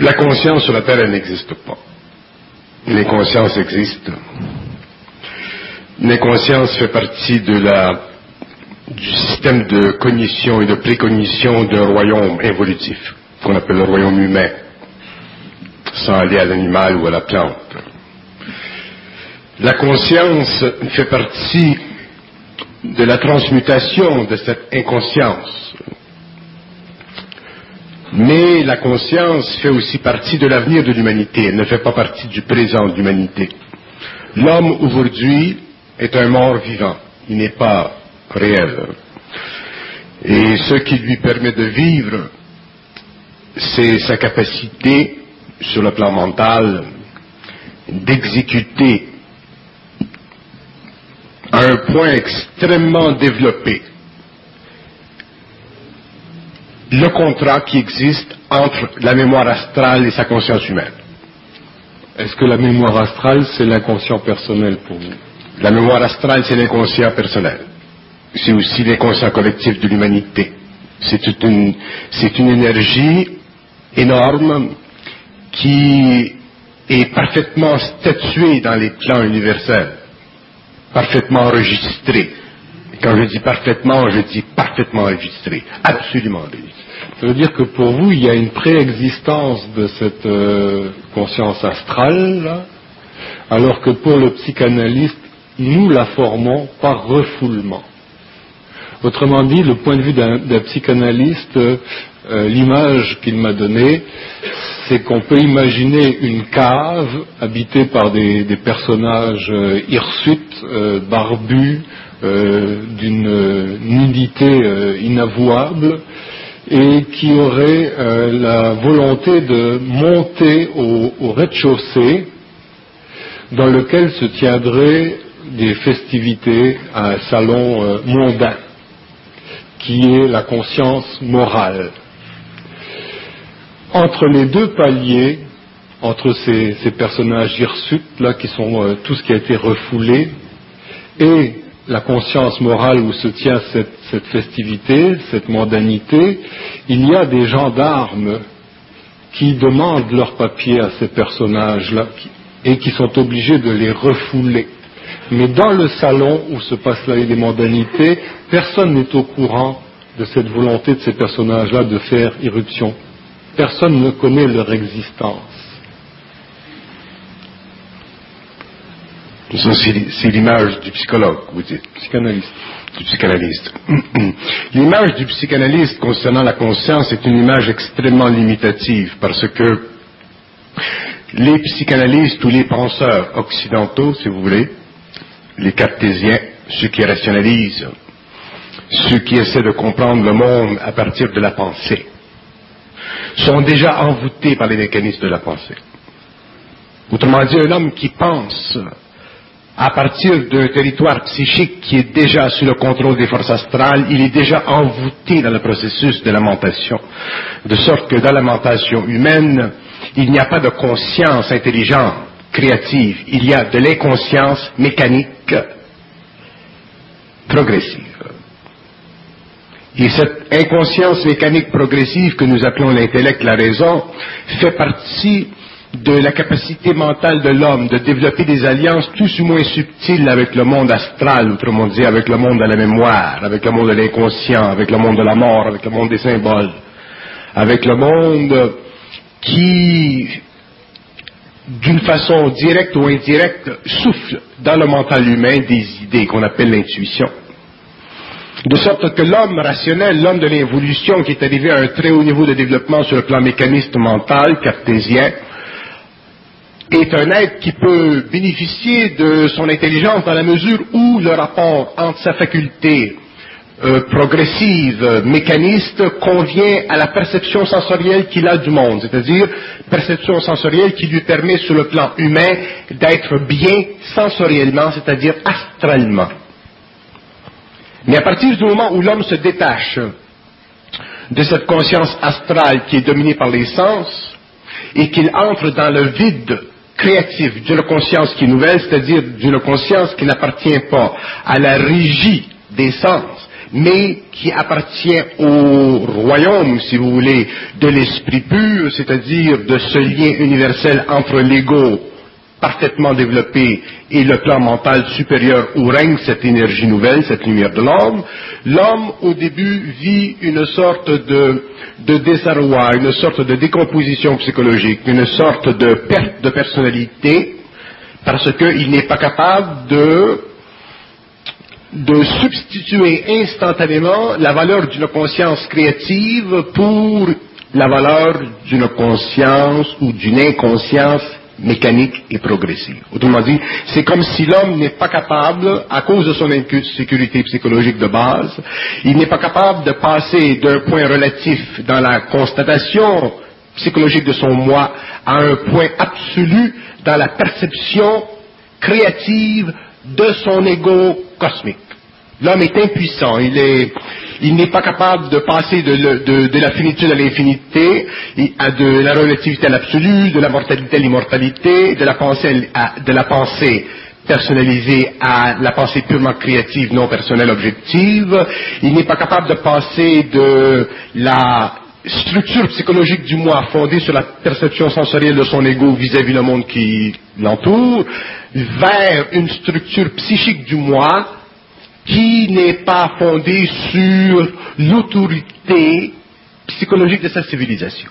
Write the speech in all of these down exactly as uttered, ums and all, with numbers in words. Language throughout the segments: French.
La conscience sur la Terre, elle n'existe pas. Les consciences existent. L'inconscience fait partie de la, du système de cognition et de précognition d'un royaume évolutif, qu'on appelle le royaume humain, sans aller à l'animal ou à la plante. La conscience fait partie de la transmutation de cette inconscience. Mais la conscience fait aussi partie de l'avenir de l'humanité, elle ne fait pas partie du présent de l'humanité. L'homme aujourd'hui est un mort vivant, il n'est pas réel. Et ce qui lui permet de vivre, c'est sa capacité, sur le plan mental, d'exécuter à un point extrêmement développé le contrat qui existe entre la mémoire astrale et sa conscience humaine. Est-ce que la mémoire astrale, c'est l'inconscient personnel pour vous? La mémoire astrale, c'est l'inconscient personnel. C'est aussi l'inconscient collectif de l'humanité. C'est une, c'est une énergie énorme qui est parfaitement statuée dans les plans universels, parfaitement enregistrée. Et quand je dis parfaitement, je dis parfaitement enregistré, absolument enregistré. Ça veut dire que pour vous, il y a une préexistence de cette euh, conscience astrale, là, alors que pour le psychanalyste, nous la formons par refoulement. Autrement dit, le point de vue d'un, d'un psychanalyste, euh, l'image qu'il m'a donnée, c'est qu'on peut imaginer une cave habitée par des, des personnages euh, hirsutes, euh, barbus, euh, d'une euh, nudité euh, inavouable, et qui aurait euh, la volonté de monter au, au rez-de-chaussée, dans lequel se tiendraient des festivités à un salon euh, mondain, qui est la conscience morale. Entre les deux paliers, entre ces, ces personnages hirsutes, là, qui sont euh, tout ce qui a été refoulé, et la conscience morale où se tient cette, cette festivité, cette mondanité, il y a des gendarmes qui demandent leurs papiers à ces personnages-là et qui sont obligés de les refouler. Mais dans le salon où se passent là les mondanités, personne n'est au courant de cette volonté de ces personnages-là de faire irruption. Personne ne connaît leur existence. C'est l'image du psychologue, vous dites. Psychanalyste. Du psychanalyste. L'image du psychanalyste concernant la conscience est une image extrêmement limitative parce que les psychanalystes ou les penseurs occidentaux, si vous voulez, les cartésiens, ceux qui rationalisent, ceux qui essaient de comprendre le monde à partir de la pensée, sont déjà envoûtés par les mécanismes de la pensée. Autrement dit, un homme qui pense à partir d'un territoire psychique qui est déjà sous le contrôle des forces astrales, il est déjà envoûté dans le processus de lamentation. De sorte que dans la lamentation humaine, il n'y a pas de conscience intelligente, créative, il y a de l'inconscience mécanique progressive. Et cette inconscience mécanique progressive que nous appelons l'intellect, la raison, fait partie de la capacité mentale de l'homme de développer des alliances tout ou moins subtiles avec le monde astral, autrement dit avec le monde de la mémoire, avec le monde de l'inconscient, avec le monde de la mort, avec le monde des symboles, avec le monde qui, d'une façon directe ou indirecte, souffle dans le mental humain des idées qu'on appelle l'intuition. De sorte que l'homme rationnel, l'homme de l'évolution qui est arrivé à un très haut niveau de développement sur le plan mécaniste mental, cartésien, est un être qui peut bénéficier de son intelligence dans la mesure où le rapport entre sa faculté euh, progressive, euh, mécaniste, convient à la perception sensorielle qu'il a du monde, c'est-à-dire perception sensorielle qui lui permet sur le plan humain d'être bien sensoriellement, c'est-à-dire astralement. Mais à partir du moment où l'homme se détache de cette conscience astrale qui est dominée par les sens et qu'il entre dans le vide créatif d'une conscience qui est nouvelle, c'est-à-dire d'une conscience qui n'appartient pas à la régie des sens, mais qui appartient au royaume, si vous voulez, de l'esprit pur, c'est-à-dire de ce lien universel entre l'ego parfaitement développé et le plan mental supérieur où règne cette énergie nouvelle, cette lumière de l'homme, l'homme au début vit une sorte de, de désarroi, une sorte de décomposition psychologique, une sorte de perte de personnalité, parce qu'il n'est pas capable de, de substituer instantanément la valeur d'une conscience créative pour la valeur d'une conscience ou d'une inconscience mécanique et progressive. Autrement dit, c'est comme si l'homme n'est pas capable, à cause de son insécurité psychologique de base, il n'est pas capable de passer d'un point relatif dans la constatation psychologique de son moi à un point absolu dans la perception créative de son ego cosmique. L'homme est impuissant, il est, il n'est pas capable de passer de, de, de la finitude à l'infinité, à de la relativité à l'absolu, de la mortalité à l'immortalité, de la pensée à, de la pensée personnalisée à la pensée purement créative, non personnelle, objective. Il n'est pas capable de passer de la structure psychologique du moi fondée sur la perception sensorielle de son ego vis-à-vis le monde qui l'entoure, vers une structure psychique du moi qui n'est pas fondée sur l'autorité psychologique de sa civilisation.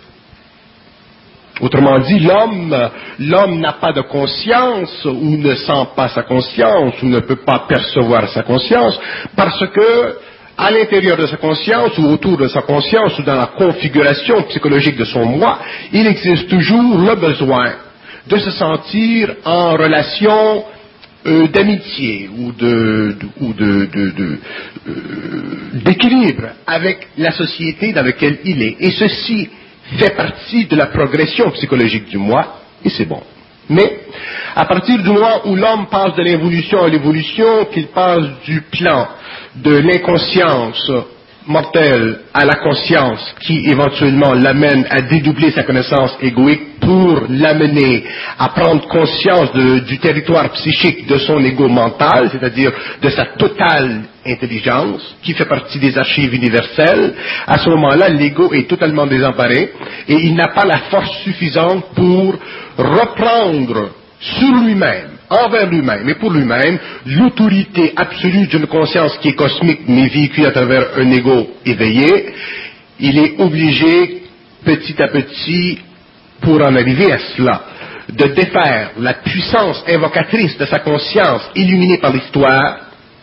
Autrement dit, l'homme, l'homme n'a pas de conscience, ou ne sent pas sa conscience, ou ne peut pas percevoir sa conscience, parce que, à l'intérieur de sa conscience, ou autour de sa conscience, ou dans la configuration psychologique de son moi, il existe toujours le besoin de se sentir en relation Euh, d'amitié ou de, de, ou de, de, de euh, d'équilibre avec la société dans laquelle il est. Et ceci fait partie de la progression psychologique du moi, et c'est bon. Mais, à partir du moment où l'homme passe de l'involution à l'évolution, qu'il passe du plan de l'inconscience mortelle à la conscience qui éventuellement l'amène à dédoubler sa connaissance égoïque pour l'amener à prendre conscience de, du territoire psychique de son ego mental, c'est-à-dire de sa totale intelligence, qui fait partie des archives universelles, à ce moment-là, l'ego est totalement désemparé et il n'a pas la force suffisante pour reprendre sur lui-même, envers lui-même et pour lui-même, l'autorité absolue d'une conscience qui est cosmique mais véhiculée à travers un ego éveillé. Il est obligé, petit à petit, pour en arriver à cela, de défaire la puissance invocatrice de sa conscience illuminée par l'histoire,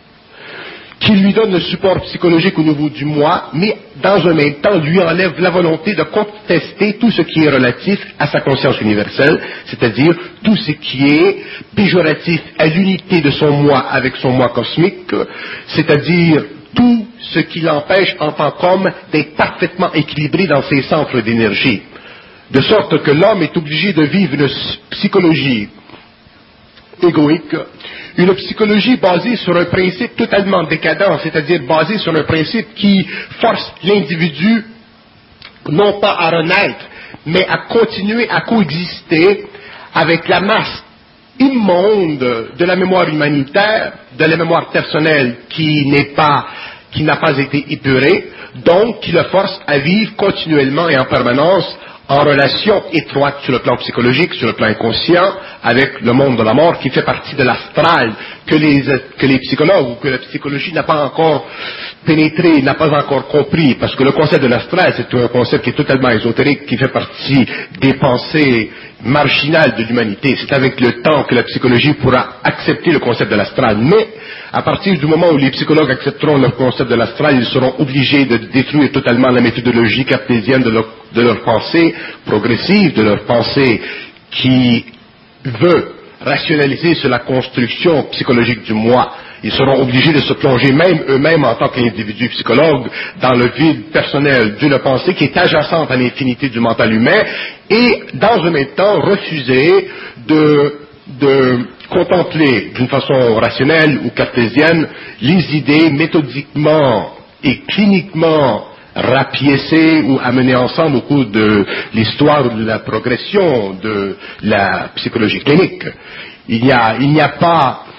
qui lui donne le support psychologique au niveau du moi, mais dans un même temps lui enlève la volonté de contester tout ce qui est relatif à sa conscience universelle, c'est-à-dire tout ce qui est péjoratif à l'unité de son moi avec son moi cosmique, c'est-à-dire tout ce qui l'empêche en tant qu'homme d'être parfaitement équilibré dans ses centres d'énergie. De sorte que l'homme est obligé de vivre une psychologie égoïque, une psychologie basée sur un principe totalement décadent, c'est-à-dire basée sur un principe qui force l'individu non pas à renaître, mais à continuer à coexister avec la masse immonde de la mémoire humanitaire, de la mémoire personnelle qui n'est pas, qui n'a pas été épurée, donc qui le force à vivre continuellement et en permanence en relation étroite sur le plan psychologique, sur le plan inconscient, avec le monde de la mort qui fait partie de l'astral que les, que les psychologues ou que la psychologie n'a pas encore pénétré, n'a pas encore compris, parce que le concept de l'astral, c'est un concept qui est totalement ésotérique, qui fait partie des pensées marginales de l'humanité. C'est avec le temps que la psychologie pourra accepter le concept de l'astral, mais à partir du moment où les psychologues accepteront le concept de l'astral, ils seront obligés de détruire totalement la méthodologie cartésienne de leur, de leur pensée progressive, de leur pensée qui veut rationaliser sur la construction psychologique du moi. Ils seront obligés de se plonger même eux-mêmes en tant qu'individus psychologues dans le vide personnel d'une pensée qui est adjacente à l'infinité du mental humain et dans un même temps refuser de, de contempler d'une façon rationnelle ou cartésienne les idées méthodiquement et cliniquement rapiécées ou amenées ensemble au cours de l'histoire de la progression de la psychologie clinique. Il n'y a, il n'y a pas,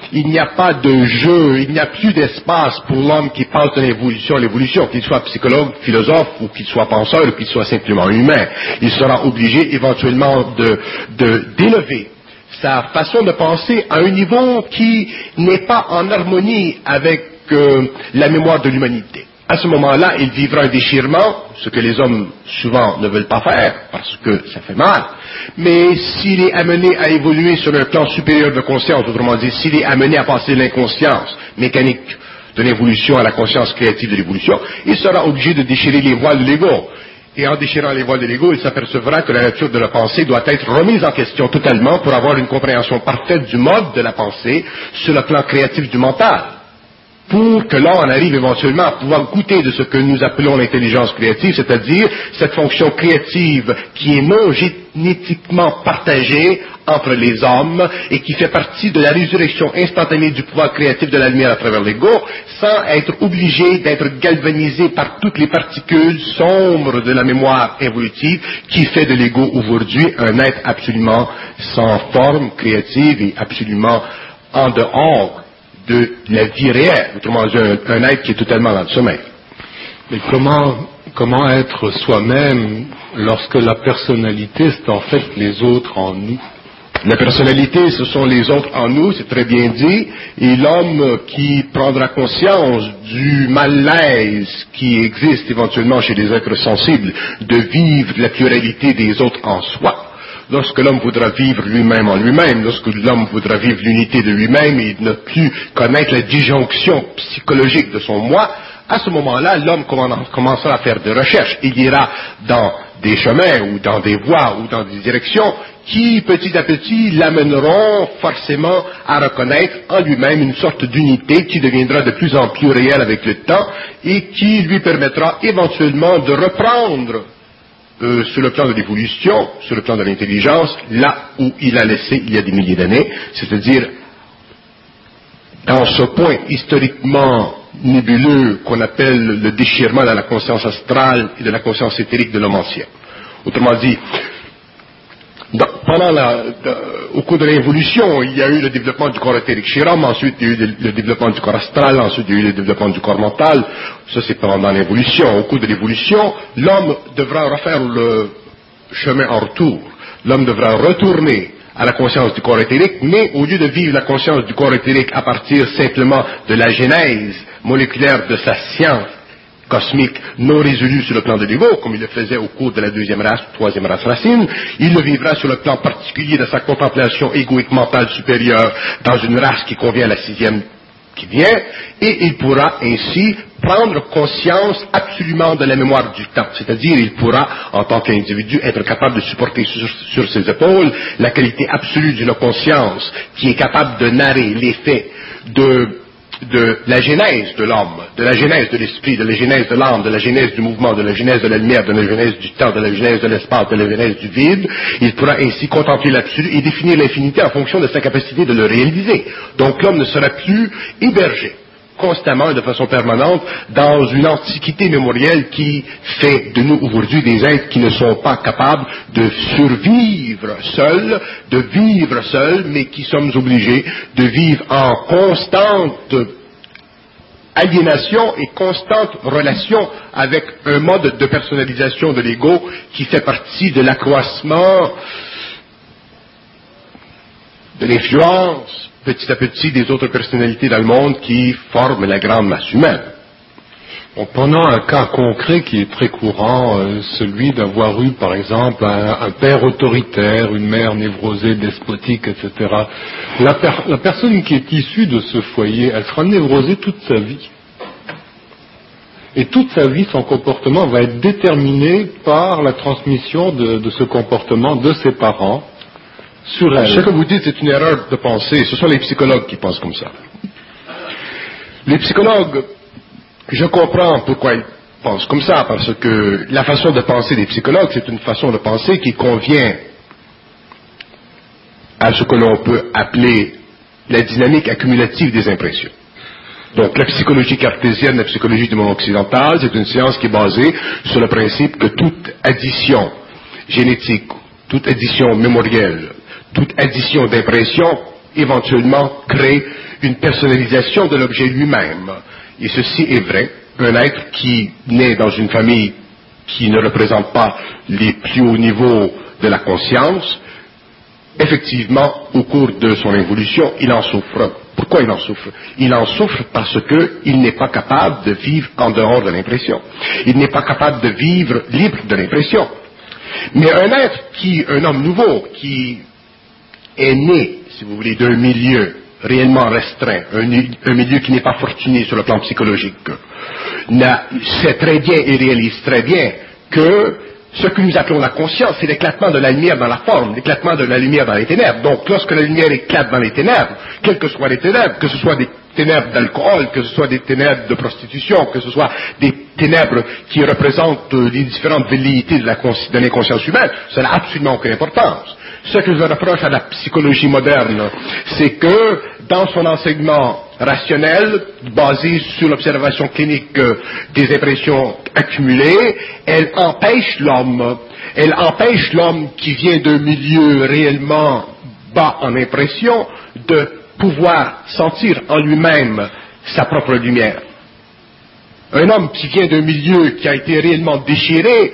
il n'y a pas de jeu, il n'y a plus d'espace pour l'homme qui pense de l'évolution, l'évolution, qu'il soit psychologue, philosophe, ou qu'il soit penseur, ou qu'il soit simplement humain. Il sera obligé éventuellement de, de, d'élever sa façon de penser à un niveau qui n'est pas en harmonie avec euh, la mémoire de l'humanité. À ce moment-là, il vivra un déchirement, ce que les hommes souvent ne veulent pas faire, parce que ça fait mal. Mais s'il est amené à évoluer sur un plan supérieur de conscience, autrement dit, s'il est amené à passer de l'inconscience mécanique de l'évolution à la conscience créative de l'évolution, il sera obligé de déchirer les voiles de l'ego. Et en déchirant les voiles de l'ego, il s'apercevra que la nature de la pensée doit être remise en question totalement pour avoir une compréhension parfaite du mode de la pensée sur le plan créatif du mental. Pour que l'on en arrive éventuellement à pouvoir goûter de ce que nous appelons l'intelligence créative, c'est-à-dire cette fonction créative qui est non génétiquement partagée entre les hommes et qui fait partie de la résurrection instantanée du pouvoir créatif de la lumière à travers l'ego, sans être obligé d'être galvanisé par toutes les particules sombres de la mémoire évolutive qui fait de l'ego aujourd'hui un être absolument sans forme créative et absolument en dehors de la vie réelle, autrement dit un, un être qui est totalement dans le sommeil. Mais comment, comment être soi-même lorsque la personnalité, c'est en fait les autres en nous? La personnalité, ce sont les autres en nous, c'est très bien dit, et l'homme qui prendra conscience du malaise qui existe éventuellement chez les êtres sensibles de vivre la pluralité des autres en soi. Lorsque l'homme voudra vivre lui-même en lui-même, lorsque l'homme voudra vivre l'unité de lui-même et ne plus connaître la disjonction psychologique de son moi, à ce moment-là, l'homme commencera à faire des recherches. Il ira dans des chemins ou dans des voies ou dans des directions qui, petit à petit, l'amèneront forcément à reconnaître en lui-même une sorte d'unité qui deviendra de plus en plus réelle avec le temps et qui lui permettra éventuellement de reprendre Euh, sur le plan de l'évolution, sur le plan de l'intelligence, là où il a laissé il y a des milliers d'années, c'est-à-dire dans ce point historiquement nébuleux qu'on appelle le déchirement de la conscience astrale et de la conscience éthérique de l'homme ancien. Autrement dit, dans, pendant la, de, au cours de l'évolution, il y a eu le développement du corps éthérique Shiram, ensuite il y a eu le, le développement du corps astral, ensuite il y a eu le développement du corps mental. Ça c'est pendant l'évolution. Au cours de l'évolution, l'homme devra refaire le chemin en retour. L'homme devra retourner à la conscience du corps éthérique, mais au lieu de vivre la conscience du corps éthérique à partir simplement de la genèse moléculaire de sa science cosmique non résolue sur le plan de l'ego, comme il le faisait au cours de la deuxième race, troisième race racine, il le vivra sur le plan particulier de sa contemplation égoïque mentale supérieure dans une race qui convient à la sixième qui vient, et il pourra ainsi prendre conscience absolument de la mémoire du temps, c'est-à-dire il pourra, en tant qu'individu, être capable de supporter sur, sur ses épaules la qualité absolue d'une conscience qui est capable de narrer les faits de de la genèse de l'homme, de la genèse de l'esprit, de la genèse de l'âme, de la genèse du mouvement, de la genèse de la lumière, de la genèse du temps, de la genèse de l'espace, de la genèse du vide. Il pourra ainsi contempler l'absolu et définir l'infinité en fonction de sa capacité de le réaliser. Donc l'homme ne sera plus hébergé constamment et de façon permanente dans une antiquité mémorielle qui fait de nous aujourd'hui des êtres qui ne sont pas capables de survivre seuls, de vivre seuls, mais qui sommes obligés de vivre en constante aliénation et constante relation avec un mode de personnalisation de l'ego qui fait partie de l'accroissement de l'influence petit à petit des autres personnalités dans le monde qui forment la grande masse humaine. Bon, prenons un cas concret qui est très courant, euh, celui d'avoir eu par exemple un, un père autoritaire, une mère névrosée, despotique, et cetera. La, per- la personne qui est issue de ce foyer, elle sera névrosée toute sa vie. Et toute sa vie, son comportement va être déterminé par la transmission de, de ce comportement de ses parents sur elle. Ce que vous dites, c'est une erreur de pensée. Ce sont les psychologues qui pensent comme ça. Les psychologues, je comprends pourquoi ils pensent comme ça, parce que la façon de penser des psychologues, c'est une façon de penser qui convient à ce que l'on peut appeler la dynamique accumulative des impressions. Donc la psychologie cartésienne, la psychologie du monde occidental, c'est une science qui est basée sur le principe que toute addition génétique, toute addition mémorielle, toute addition d'impressions éventuellement crée une personnalisation de l'objet lui-même. Et ceci est vrai. Un être qui naît dans une famille qui ne représente pas les plus hauts niveaux de la conscience, effectivement, au cours de son évolution, il en souffre. Pourquoi il en souffre? Il en souffre parce qu'il n'est pas capable de vivre en dehors de l'impression. Il n'est pas capable de vivre libre de l'impression. Mais un être qui, un homme nouveau, qui est né, si vous voulez, d'un milieu réellement restreint, un, un milieu qui n'est pas fortuné sur le plan psychologique, sait très bien et réalise très bien que ce que nous appelons la conscience, c'est l'éclatement de la lumière dans la forme, l'éclatement de la lumière dans les ténèbres. Donc, lorsque la lumière éclate dans les ténèbres, quelles que soient les ténèbres, que ce soit des ténèbres d'alcool, que ce soit des ténèbres de prostitution, que ce soit des ténèbres qui représentent les différentes velléités de, la de l'inconscience humaine, ça n'a absolument aucune importance. Ce que je reproche à la psychologie moderne, c'est que dans son enseignement rationnel, basé sur l'observation clinique des impressions accumulées, elle empêche l'homme, elle empêche l'homme qui vient d'un milieu réellement bas en impression de pouvoir sentir en lui-même sa propre lumière. Un homme qui vient d'un milieu qui a été réellement déchiré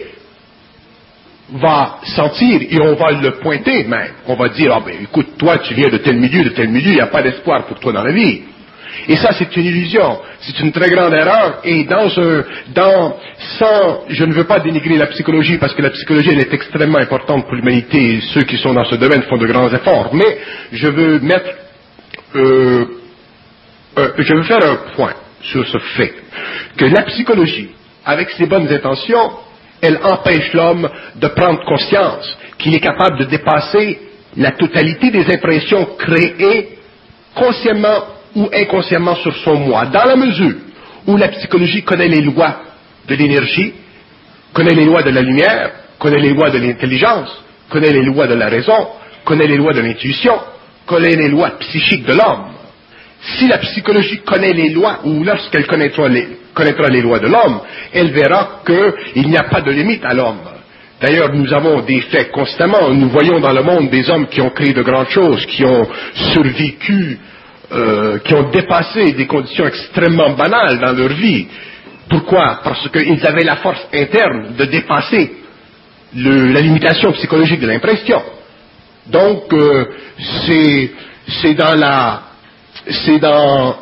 va sentir, et on va le pointer même, on va dire, ah ben écoute, toi tu viens de tel milieu, de tel milieu, il n'y a pas d'espoir pour toi dans la vie. Et ça c'est une illusion, c'est une très grande erreur, et dans un, dans, sans, je ne veux pas dénigrer la psychologie, parce que la psychologie elle est extrêmement importante pour l'humanité, et ceux qui sont dans ce domaine font de grands efforts, mais je veux mettre, euh, euh, je veux faire un point sur ce fait, que la psychologie, avec ses bonnes intentions, elle empêche l'homme de prendre conscience qu'il est capable de dépasser la totalité des impressions créées consciemment ou inconsciemment sur son moi, dans la mesure où la psychologie connaît les lois de l'énergie, connaît les lois de la lumière, connaît les lois de l'intelligence, connaît les lois de la raison, connaît les lois de l'intuition, connaît les lois psychiques de l'homme. Si la psychologie connaît les lois, ou lorsqu'elle connaîtra les, connaîtra les lois de l'homme, elle verra qu'il n'y a pas de limite à l'homme. D'ailleurs, nous avons des faits constamment. Nous voyons dans le monde des hommes qui ont créé de grandes choses, qui ont survécu, euh, qui ont dépassé des conditions extrêmement banales dans leur vie. Pourquoi? Parce qu'ils avaient la force interne de dépasser le, la limitation psychologique de l'impression. Donc, euh, c'est, c'est dans la... c'est dans,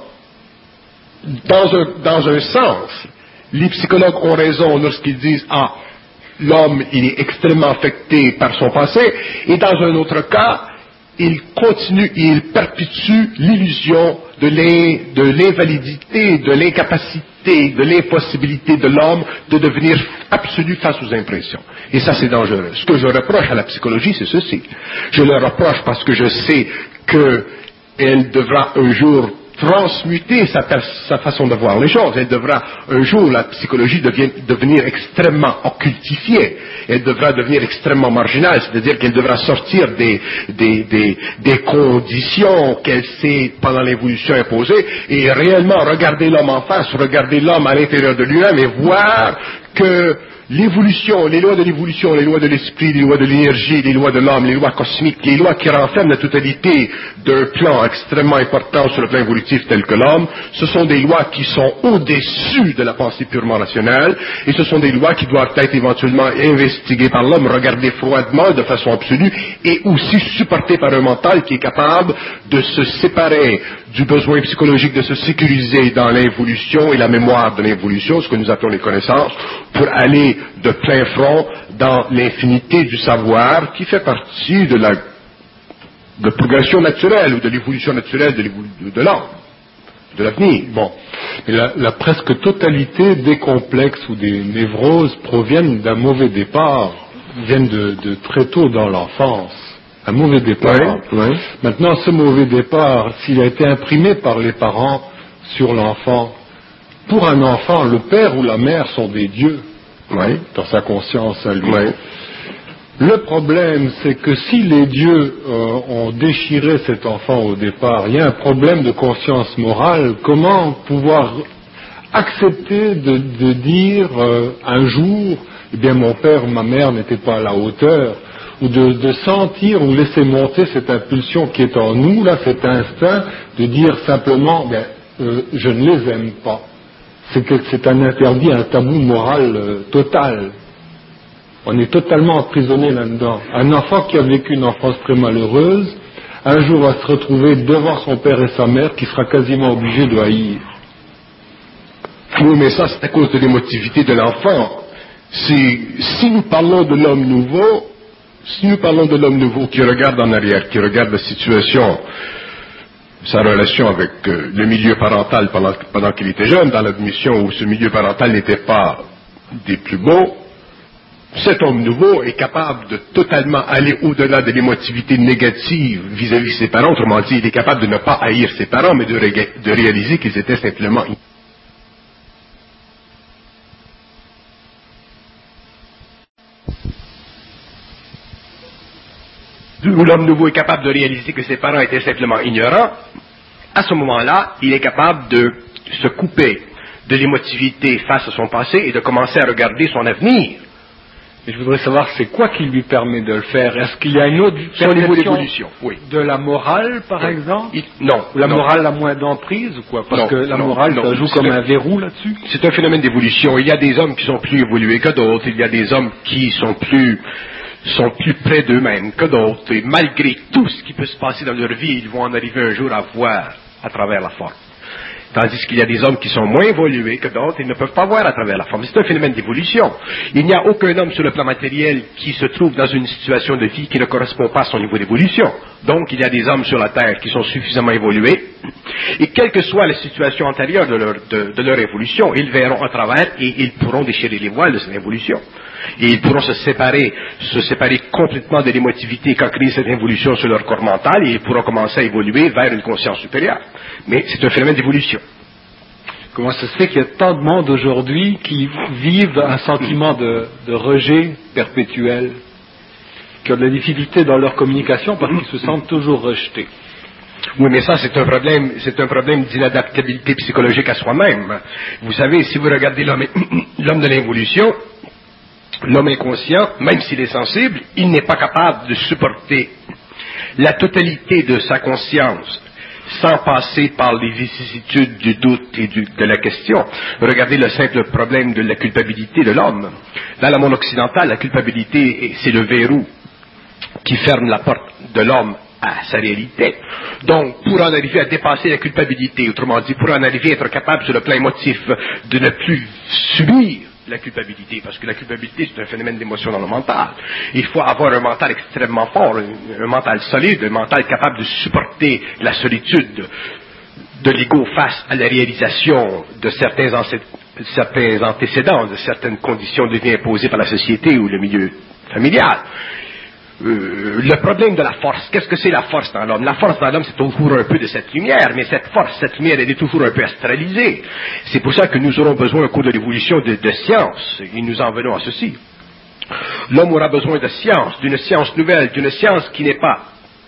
dans, un, dans un sens, les psychologues ont raison lorsqu'ils disent « Ah, l'homme, il est extrêmement affecté par son passé », et dans un autre cas, il continue, il perpétue l'illusion de l'invalidité, de l'incapacité, de l'impossibilité de l'homme de devenir absolu face aux impressions. Et ça, c'est dangereux. Ce que je reproche à la psychologie, c'est ceci. Je le reproche parce que je sais que elle devra un jour transmuter sa, sa façon de voir les choses. Elle devra un jour, la psychologie devient, devenir extrêmement occultifiée. Elle devra devenir extrêmement marginale, c'est-à-dire qu'elle devra sortir des, des, des, des conditions qu'elle s'est pendant l'évolution imposées et réellement regarder l'homme en face, regarder l'homme à l'intérieur de lui-même et voir que l'évolution, les lois de l'évolution, les lois de l'esprit, les lois de l'énergie, les lois de l'homme, les lois cosmiques, les lois qui renferment la totalité d'un plan extrêmement important sur le plan évolutif tel que l'homme, ce sont des lois qui sont au-dessus de la pensée purement rationnelle, et ce sont des lois qui doivent être éventuellement investiguées par l'homme, regardées froidement de façon absolue, et aussi supportées par un mental qui est capable de se séparer du besoin psychologique de se sécuriser dans l'évolution et la mémoire de l'évolution, ce que nous appelons les connaissances, pour aller de plein front dans l'infinité du savoir qui fait partie de la de progression naturelle ou de l'évolution naturelle de, de l'homme, de l'avenir. Bon, mais la, la presque totalité des complexes ou des névroses proviennent d'un mauvais départ, viennent de, de très tôt dans l'enfance. Un mauvais départ. Oui, oui. Maintenant, ce mauvais départ, s'il a été imprimé par les parents sur l'enfant, pour un enfant, le père ou la mère sont des dieux, oui, dans sa conscience à lui. Oui. Le problème, c'est que si les dieux euh, ont déchiré cet enfant au départ, il y a un problème de conscience morale. Comment pouvoir accepter de, de dire euh, un jour, eh bien mon père ou ma mère n'étaient pas à la hauteur, ou de, de sentir ou laisser monter cette impulsion qui est en nous, là, cet instinct de dire simplement, ben, euh, je ne les aime pas. C'est que c'est un interdit, un tabou moral euh, total. On est totalement emprisonné là-dedans. Un enfant qui a vécu une enfance très malheureuse, un jour va se retrouver devant son père et sa mère qui sera quasiment obligé de haïr. Oui, mais ça, c'est à cause de l'émotivité de l'enfant. C'est, si nous parlons de l'homme nouveau, si nous parlons de l'homme nouveau qui regarde en arrière, qui regarde la situation, sa relation avec euh, le milieu parental pendant, pendant qu'il était jeune, dans l'admission où ce milieu parental n'était pas des plus beaux, cet homme nouveau est capable de totalement aller au-delà de l'émotivité négative vis-à-vis de ses parents. Autrement dit, il est capable de ne pas haïr ses parents, mais de, ré- de réaliser qu'ils étaient simplement... où l'homme nouveau est capable de réaliser que ses parents étaient simplement ignorants, à ce moment-là, il est capable de se couper de l'émotivité face à son passé et de commencer à regarder son avenir. Et je voudrais savoir, c'est quoi qui lui permet de le faire? Est-ce qu'il y a une autre Son niveau d'évolution, oui. De la morale, par oui. exemple il, Non. Ou la non. morale a moins d'emprise ou quoi? Parce non, que la non, morale, non, ça joue comme un, un verrou là-dessus. C'est un phénomène d'évolution. Il y a des hommes qui sont plus évolués que d'autres. Il y a des hommes qui sont plus... sont plus près d'eux-mêmes que d'autres, et malgré tout ce qui peut se passer dans leur vie, ils vont en arriver un jour à voir à travers la forme. Tandis qu'il y a des hommes qui sont moins évolués que d'autres, ils ne peuvent pas voir à travers la forme. C'est un phénomène d'évolution. Il n'y a aucun homme sur le plan matériel qui se trouve dans une situation de vie qui ne correspond pas à son niveau d'évolution. Donc, il y a des hommes sur la Terre qui sont suffisamment évolués, et quelle que soit la situation antérieure de leur, de, de leur évolution, ils verront à travers et ils pourront déchirer les voiles de cette évolution. Et ils pourront se séparer, se séparer complètement de l'émotivité qu'a créé cette évolution sur leur corps mental, et ils pourront commencer à évoluer vers une conscience supérieure. Mais c'est un phénomène d'évolution. Comment ça se fait qu'il y a tant de monde aujourd'hui qui vivent un sentiment de, de rejet perpétuel, qui ont de la difficulté dans leur communication parce qu'ils se sentent toujours rejetés? Oui, mais ça, c'est un problème, c'est un problème d'inadaptabilité psychologique à soi-même. Vous savez, si vous regardez l'homme, l'homme de l'évolution, l'homme inconscient, même s'il est sensible, il n'est pas capable de supporter la totalité de sa conscience sans passer par les vicissitudes du doute et du, de la question. Regardez le simple problème de la culpabilité de l'homme. Dans le monde occidental, la culpabilité, c'est le verrou qui ferme la porte de l'homme à sa réalité. Donc, pour en arriver à dépasser la culpabilité, autrement dit, pour en arriver à être capable sur le plan émotif de ne plus subir la culpabilité, parce que la culpabilité, c'est un phénomène d'émotion dans le mental. Il faut avoir un mental extrêmement fort, un, un mental solide, un mental capable de supporter la solitude de l'ego face à la réalisation de certains, ancê- certains antécédents, de certaines conditions de vie imposées par la société ou le milieu familial. Euh, le problème de la force, qu'est-ce que c'est la force dans l'homme? La force dans l'homme, c'est toujours un peu de cette lumière, mais cette force, cette lumière, elle est toujours un peu astralisée. C'est pour ça que nous aurons besoin, au cours de l'évolution, de, de science, et nous en venons à ceci. L'homme aura besoin de science, d'une science nouvelle, d'une science qui n'est pas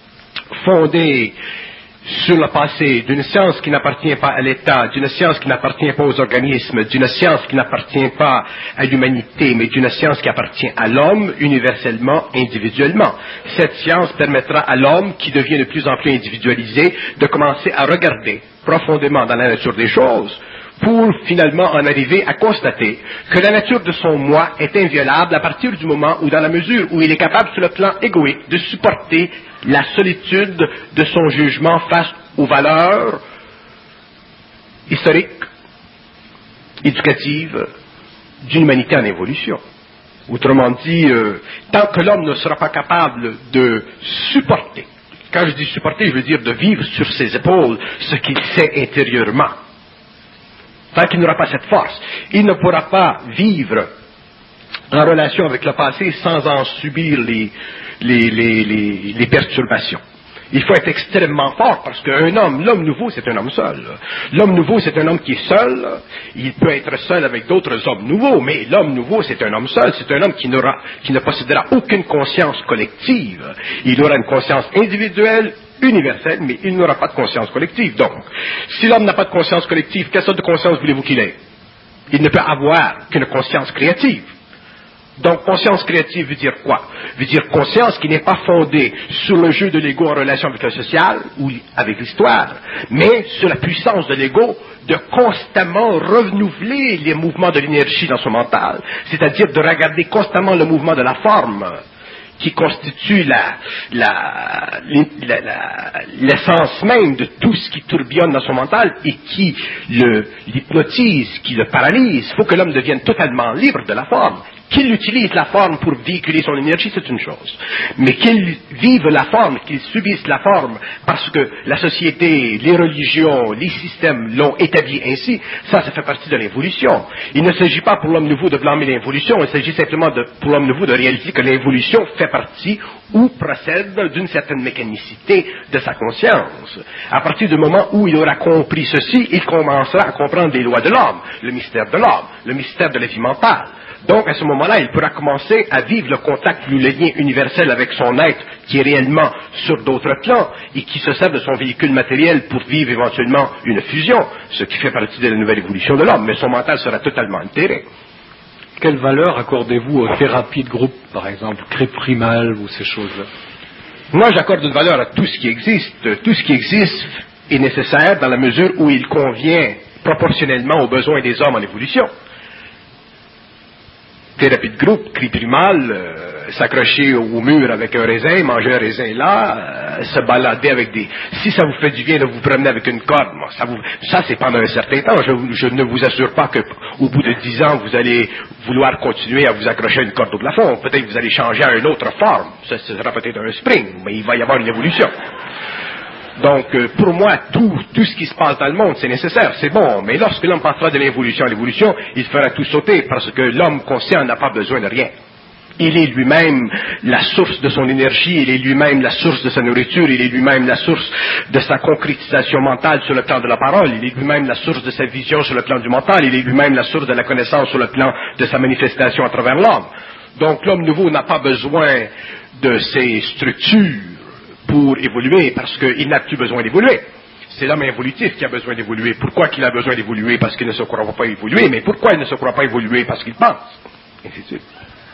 fondée sur le passé, d'une science qui n'appartient pas à l'État, d'une science qui n'appartient pas aux organismes, d'une science qui n'appartient pas à l'humanité, mais d'une science qui appartient à l'homme universellement, individuellement. Cette science permettra à l'homme, qui devient de plus en plus individualisé, de commencer à regarder profondément dans la nature des choses, pour finalement en arriver à constater que la nature de son moi est inviolable à partir du moment où, dans la mesure où il est capable, sur le plan égoïque, de supporter la solitude de son jugement face aux valeurs historiques, éducatives d'une humanité en évolution. Autrement dit, euh, tant que l'homme ne sera pas capable de supporter, quand je dis supporter, je veux dire de vivre sur ses épaules ce qu'il sait intérieurement, tant qu'il n'aura pas cette force, il ne pourra pas vivre en relation avec le passé sans en subir les, les, les, les, les perturbations. Il faut être extrêmement fort parce qu'un homme, l'homme nouveau, c'est un homme seul. L'homme nouveau, c'est un homme qui est seul. Il peut être seul avec d'autres hommes nouveaux, mais l'homme nouveau, c'est un homme seul. C'est un homme qui n'aura, qui ne possédera aucune conscience collective. Il aura une conscience individuelle, universelle, mais il n'aura pas de conscience collective. Donc, si l'homme n'a pas de conscience collective, quelle sorte de conscience voulez-vous qu'il ait? Il ne peut avoir qu'une conscience créative. Donc, conscience créative veut dire quoi? Veut dire conscience qui n'est pas fondée sur le jeu de l'ego en relation avec le social ou avec l'histoire, mais sur la puissance de l'ego de constamment renouveler les mouvements de l'énergie dans son mental, c'est-à-dire de regarder constamment le mouvement de la forme qui constitue la, la, la, la, l'essence même de tout ce qui tourbillonne dans son mental et qui le, l'hypnotise, qui le paralyse. Il faut que l'homme devienne totalement libre de la forme. Qu'il utilise la forme pour véhiculer son énergie, c'est une chose. Mais qu'il vive la forme, qu'il subisse la forme, parce que la société, les religions, les systèmes l'ont établi ainsi, ça, ça fait partie de l'évolution. Il ne s'agit pas pour l'homme nouveau de blâmer l'évolution, il s'agit simplement de, pour l'homme nouveau de réaliser que l'évolution fait partie ou procède d'une certaine mécanicité de sa conscience. À partir du moment où il aura compris ceci, il commencera à comprendre les lois de l'homme, le mystère de l'homme, le mystère de la vie mentale. Donc, à ce moment-là, il pourra commencer à vivre le contact, le lien universel avec son être qui est réellement sur d'autres plans et qui se sert de son véhicule matériel pour vivre éventuellement une fusion, ce qui fait partie de la nouvelle évolution de l'homme, mais son mental sera totalement altéré. Quelle valeur accordez-vous aux thérapies de groupe, par exemple, cri primal ou ces choses-là? Moi, j'accorde une valeur à tout ce qui existe. Tout ce qui existe est nécessaire dans la mesure où il convient proportionnellement aux besoins des hommes en évolution. Thérapie de groupe, cri primal, euh, s'accrocher au mur avec un raisin, manger un raisin là, euh, se balader avec des... Si ça vous fait du bien de vous promener avec une corde, moi, ça, vous... ça c'est pendant un certain temps. Je, je ne vous assure pas qu'au bout de dix ans, vous allez vouloir continuer à vous accrocher à une corde au plafond. Peut-être que vous allez changer à une autre forme. Ça, ce sera peut-être un spring, mais il va y avoir une évolution. Donc, euh, pour moi, tout, tout ce qui se passe dans le monde, c'est nécessaire, c'est bon. Mais lorsque l'homme passera de l'évolution à l'évolution, il fera tout sauter, parce que l'homme conscient n'a pas besoin de rien. Il est lui-même la source de son énergie, il est lui-même la source de sa nourriture, il est lui-même la source de sa concrétisation mentale sur le plan de la parole, il est lui-même la source de sa vision sur le plan du mental, il est lui-même la source de la connaissance sur le plan de sa manifestation à travers l'homme. Donc, l'homme nouveau n'a pas besoin de ces structures pour évoluer, parce qu'il n'a plus besoin d'évoluer. C'est l'homme involutif qui a besoin d'évoluer. Pourquoi qu'il a besoin d'évoluer? Parce qu'il ne se croit pas évoluer. Mais pourquoi il ne se croit pas évoluer? Parce qu'il pense. Et ainsi de suite.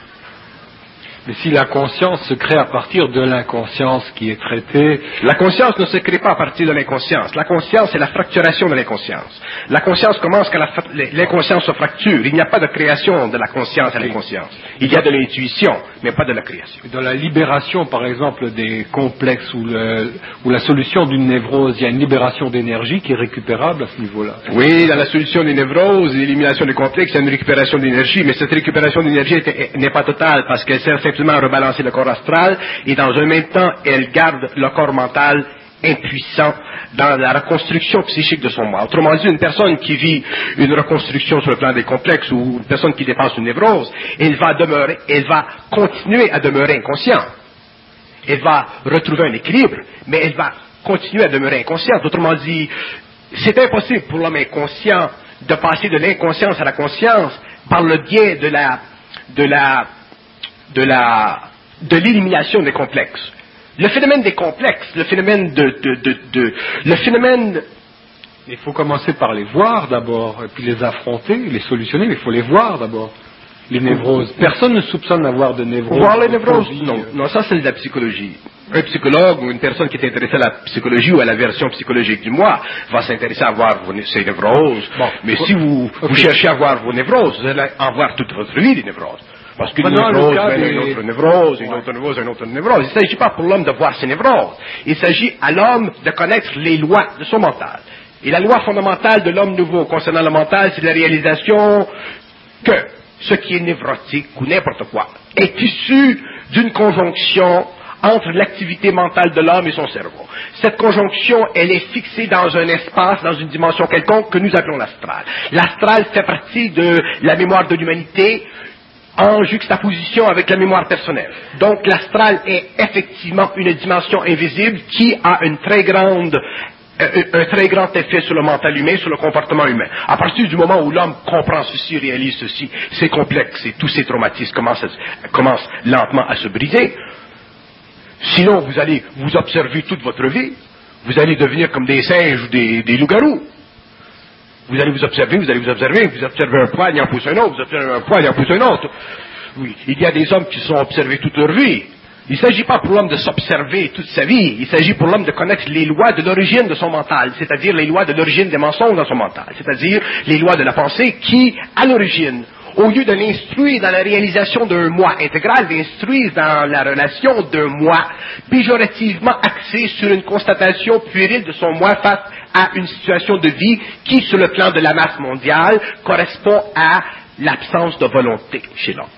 Mais si la conscience se crée à partir de l'inconscience qui est traitée... La conscience ne se crée pas à partir de l'inconscience. La conscience, c'est la fracturation de l'inconscience. La conscience commence quand la, l'inconscience se fracture. Il n'y a pas de création de la conscience à l'inconscience. Il y a de l'intuition, mais pas de la création. Dans la libération, par exemple, des complexes ou, le, ou la solution d'une névrose, il y a une libération d'énergie qui est récupérable à ce niveau-là. Oui, dans la solution des névroses, l'élimination des complexes, il y a une récupération d'énergie, mais cette récupération d'énergie n'est pas totale parce qu'elle sert simplement à rebalancer le corps astral et dans un même temps, elle garde le corps mental impuissant dans la reconstruction psychique de son moi. Autrement dit, une personne qui vit une reconstruction sur le plan des complexes ou une personne qui dépasse une névrose, elle va demeurer, elle va continuer à demeurer inconsciente. Elle va retrouver un équilibre, mais elle va continuer à demeurer inconsciente. Autrement dit, c'est impossible pour l'homme inconscient de passer de l'inconscience à la conscience par le biais de la, de la, de la, de l'élimination des complexes. Le phénomène des complexes, le phénomène de, de, de, de le phénomène... Il faut commencer par les voir d'abord, et puis les affronter, les solutionner, mais il faut les voir d'abord. Les névroses. Personne ne soupçonne d'avoir de névroses. Voir les névroses? Non, non, ça c'est de la psychologie. Un psychologue ou une personne qui est intéressée à la psychologie ou à la version psychologique du moi va s'intéresser à voir vos, ces névroses. Bon, mais si vous, okay. vous cherchez à voir vos névroses, vous allez en voir toute votre vie des névroses. Parce qu'une névrose, ben, des... une autre névrose, une ouais. autre névrose, une autre névrose. Il ne s'agit pas pour l'homme de voir ses névroses. Il s'agit à l'homme de connaître les lois de son mental. Et la loi fondamentale de l'homme nouveau concernant le mental, c'est la réalisation que ce qui est névrotique ou n'importe quoi est issu d'une conjonction entre l'activité mentale de l'homme et son cerveau. Cette conjonction, elle est fixée dans un espace, dans une dimension quelconque que nous appelons l'astral. L'astral fait partie de la mémoire de l'humanité en juxtaposition avec la mémoire personnelle. Donc l'astral est effectivement une dimension invisible qui a une très grande un très grand effet sur le mental humain, sur le comportement humain. À partir du moment où l'homme comprend ceci, réalise ceci, c'est complexe et tous ces traumatismes commencent, à, commencent lentement à se briser. Sinon, vous allez vous observer toute votre vie, vous allez devenir comme des singes ou des, des loups-garous. Vous allez vous observer, vous allez vous observer, vous observez un poil, il en pousse un autre, vous observez un poil, il en pousse un autre. oui, il y a des hommes qui sont observés toute leur vie. Il ne s'agit pas pour l'homme de s'observer toute sa vie, il s'agit pour l'homme de connaître les lois de l'origine de son mental, c'est-à-dire les lois de l'origine des mensonges dans son mental, c'est-à-dire les lois de la pensée qui, à l'origine, au lieu de l'instruire dans la réalisation d'un moi intégral, l'instruisent dans la relation d'un moi péjorativement axé sur une constatation puérile de son moi face à une situation de vie qui, sur le plan de la masse mondiale, correspond à l'absence de volonté chez l'homme.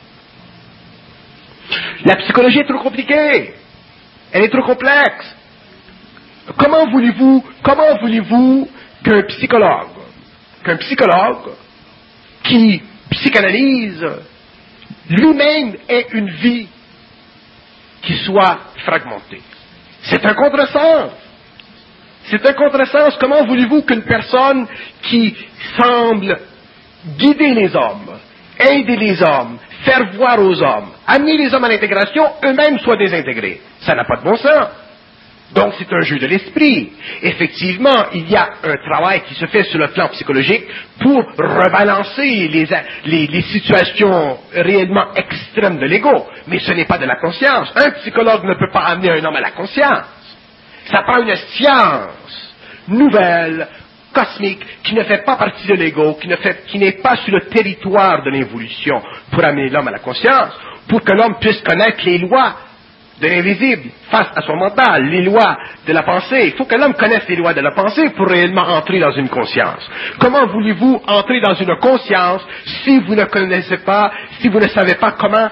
La psychologie est trop compliquée. Elle est trop complexe. Comment voulez-vous, comment voulez-vous qu'un psychologue, qu'un psychologue qui psychanalyse lui-même ait une vie qui soit fragmentée? C'est un contresens. C'est un contresens. Comment voulez-vous qu'une personne qui semble guider les hommes, aider les hommes, faire voir aux hommes, amener les hommes à l'intégration, eux-mêmes soient désintégrés? Ça n'a pas de bon sens. Donc c'est un jeu de l'esprit. Effectivement, il y a un travail qui se fait sur le plan psychologique pour rebalancer les, les, les situations réellement extrêmes de l'ego. Mais ce n'est pas de la conscience. Un psychologue ne peut pas amener un homme à la conscience. Ça prend une science nouvelle, cosmique, qui ne fait pas partie de l'ego, qui ne fait, qui n'est pas sur le territoire de l'évolution, pour amener l'homme à la conscience, pour que l'homme puisse connaître les lois de l'invisible face à son mental, les lois de la pensée. Il faut que l'homme connaisse les lois de la pensée pour réellement entrer dans une conscience. Comment voulez-vous entrer dans une conscience si vous ne connaissez pas, si vous ne savez pas comment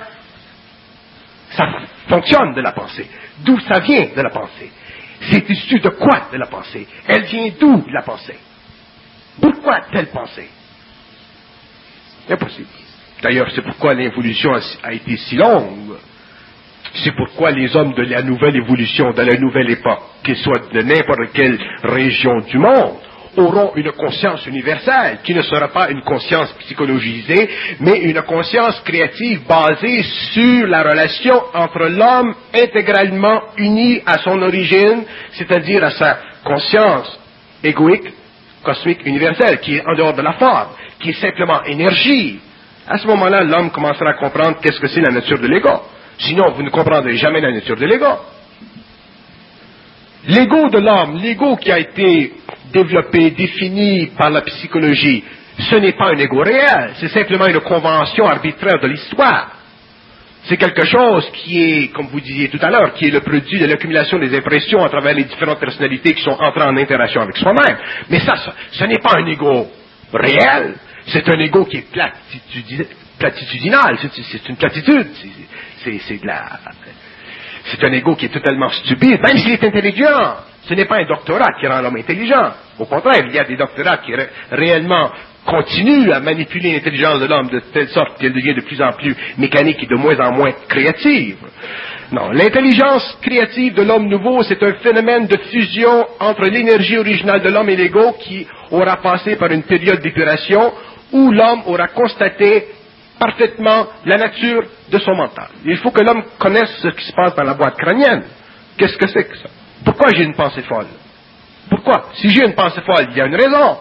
ça fonctionne de la pensée? D'où ça vient de la pensée? C'est issu de quoi de la pensée? Elle vient d'où la pensée? Pourquoi telle pensée? Impossible. D'ailleurs, c'est pourquoi l'évolution a été si longue. C'est pourquoi les hommes de la nouvelle évolution, de la nouvelle époque, qu'ils soient de n'importe quelle région du monde, auront une conscience universelle, qui ne sera pas une conscience psychologisée, mais une conscience créative basée sur la relation entre l'homme intégralement uni à son origine, c'est-à-dire à sa conscience égoïque, cosmique, universelle, qui est en dehors de la forme, qui est simplement énergie. À ce moment-là, l'homme commencera à comprendre qu'est-ce que c'est la nature de l'ego. Sinon, vous ne comprendrez jamais la nature de l'ego. L'ego de l'homme, l'ego qui a été développé, défini par la psychologie, ce n'est pas un ego réel, c'est simplement une convention arbitraire de l'histoire. C'est quelque chose qui est, comme vous disiez tout à l'heure, qui est le produit de l'accumulation des impressions à travers les différentes personnalités qui sont entrées en interaction avec soi-même. Mais ça, ce, ce n'est pas un ego réel, c'est un ego qui est platitudinal, platitudinal c'est, c'est une platitude, c'est, c'est, c'est de la... C'est un ego qui est totalement stupide, même s'il est intelligent. Ce n'est pas un doctorat qui rend l'homme intelligent. Au contraire, il y a des doctorats qui ré- réellement continuent à manipuler l'intelligence de l'homme de telle sorte qu'elle devient de plus en plus mécanique et de moins en moins créative. Non, l'intelligence créative de l'homme nouveau, c'est un phénomène de fusion entre l'énergie originale de l'homme et l'ego qui aura passé par une période d'épuration où l'homme aura constaté parfaitement la nature de son mental. Il faut que l'homme connaisse ce qui se passe dans la boîte crânienne. Qu'est-ce que c'est que ça? Pourquoi j'ai une pensée folle? Pourquoi? Si j'ai une pensée folle, il y a une raison.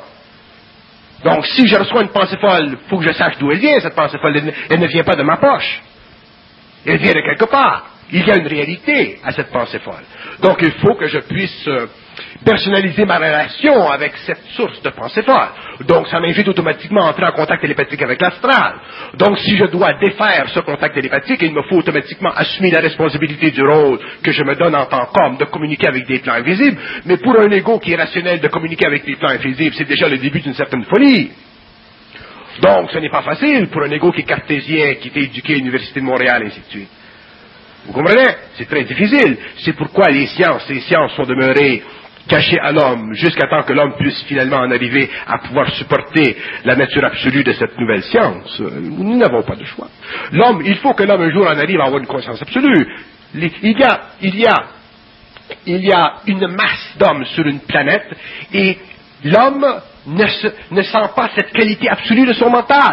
Donc, si je reçois une pensée folle, il faut que je sache d'où elle vient, cette pensée folle. Elle ne, elle ne vient pas de ma poche. Elle vient de quelque part. Il y a une réalité à cette pensée folle. Donc, il faut que je puisse euh, personnaliser ma relation avec cette source de pensée folle. Donc, ça m'invite automatiquement à entrer en contact télépathique avec l'astral. Donc, si je dois défaire ce contact télépathique, il me faut automatiquement assumer la responsabilité du rôle que je me donne en tant qu'homme de communiquer avec des plans invisibles. Mais pour un ego qui est rationnel de communiquer avec des plans invisibles, c'est déjà le début d'une certaine folie. Donc, ce n'est pas facile pour un ego qui est cartésien, qui était éduqué à l'Université de Montréal, et ainsi de suite. Vous comprenez? C'est très difficile. C'est pourquoi les sciences, les sciences sont demeurées cachées à l'homme, jusqu'à temps que l'homme puisse finalement en arriver à pouvoir supporter la nature absolue de cette nouvelle science. Nous n'avons pas de choix. L'homme, il faut que l'homme un jour en arrive à avoir une conscience absolue. Il y a, il y a, il y a une masse d'hommes sur une planète, et l'homme ne, se, ne sent pas cette qualité absolue de son mental.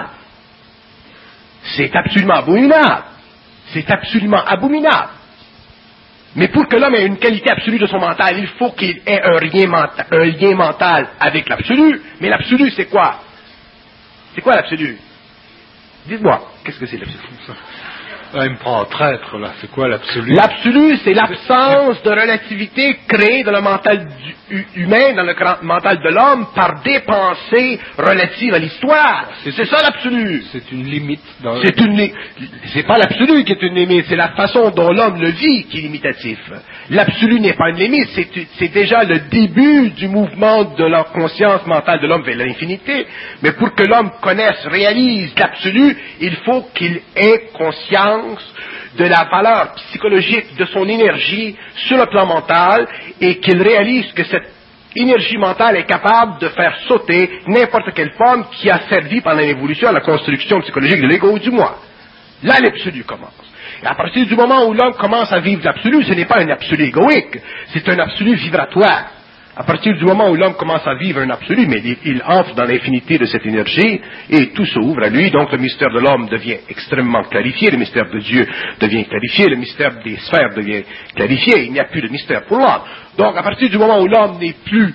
C'est absolument abominable. C'est absolument abominable. Mais pour que l'homme ait une qualité absolue de son mental, il faut qu'il ait un lien mental, un lien mental avec l'absolu. Mais l'absolu, c'est quoi? C'est quoi l'absolu? Dites-moi, qu'est-ce que c'est l'absolu? Là, il me prend en traître, là. C'est quoi l'absolu? L'absolu, c'est l'absence de relativité créée dans le mental du, humain, dans le grand mental de l'homme, par des pensées relatives à l'histoire. C'est, c'est ça l'absolu. C'est une limite. Dans c'est une li- c'est pas l'absolu qui est une limite, c'est la façon dont l'homme le vit qui est limitatif. L'absolu n'est pas une limite, c'est, c'est déjà le début du mouvement de la conscience mentale de l'homme vers l'infinité. Mais pour que l'homme connaisse, réalise l'absolu, il faut qu'il ait conscience de la valeur psychologique de son énergie sur le plan mental et qu'il réalise que cette énergie mentale est capable de faire sauter n'importe quelle forme qui a servi pendant l'évolution à la construction psychologique de l'ego ou du moi. Là, l'absolu commence. Et à partir du moment où l'homme commence à vivre l'absolu, ce n'est pas un absolu égoïque, c'est un absolu vibratoire. À partir du moment où l'homme commence à vivre un absolu, mais il, il entre dans l'infinité de cette énergie et tout s'ouvre à lui, donc le mystère de l'homme devient extrêmement clarifié, le mystère de Dieu devient clarifié, le mystère des sphères devient clarifié, il n'y a plus de mystère pour l'homme. Donc à partir du moment où l'homme n'est plus